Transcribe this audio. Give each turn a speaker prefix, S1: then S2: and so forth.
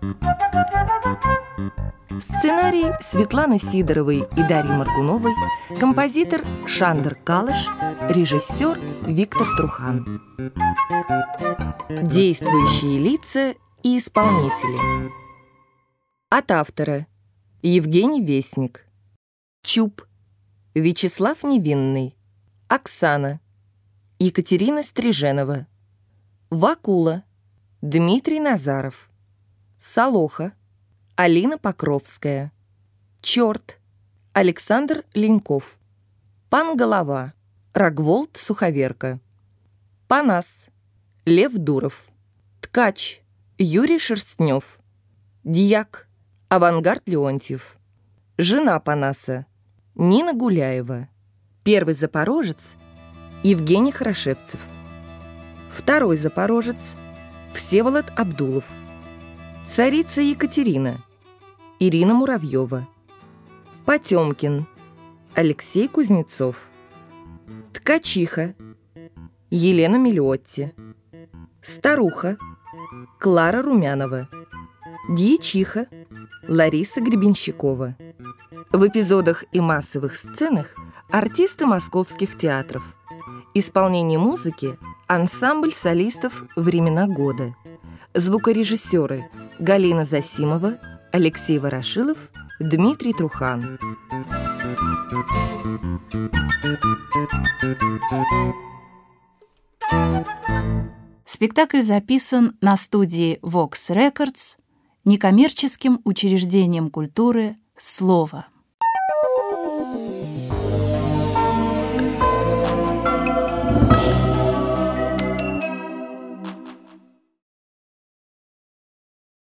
S1: Сценарий Светланы Сидоровой и Дарьи Моргуновой, композитор Шандер Калыш, режиссер Виктор Трухан. Действующие лица и исполнители. От автора: Евгений Вестник. Чуб — Вячеслав Невинный. Оксана — Екатерина Стриженова. Вакула — Дмитрий Назаров. Солоха — Алина Покровская. Черт — Александр Леньков. Пан-голова — Рогволд Суховерка. Панас — Лев Дуров. Ткач — Юрий Шерстнев. Дьяк — Авангард Леонтьев. Жена Панаса — Нина Гуляева. Первый запорожец — Евгений Хорошевцев. Второй запорожец — Всеволод Абдулов. Царица Екатерина — Ирина Муравьева. Потемкин — Алексей Кузнецов. Ткачиха — Елена Мелиотти. Старуха — Клара Румянова. Дьячиха — Лариса Гребенщикова. В эпизодах и массовых сценах артисты московских театров. Исполнение музыки — ансамбль солистов «Времена года». Звукорежиссеры — Галина Засимова, Алексей Ворошилов, Дмитрий Трухан.
S2: Спектакль записан на студии Vox Records, некоммерческим учреждением культуры «Слово».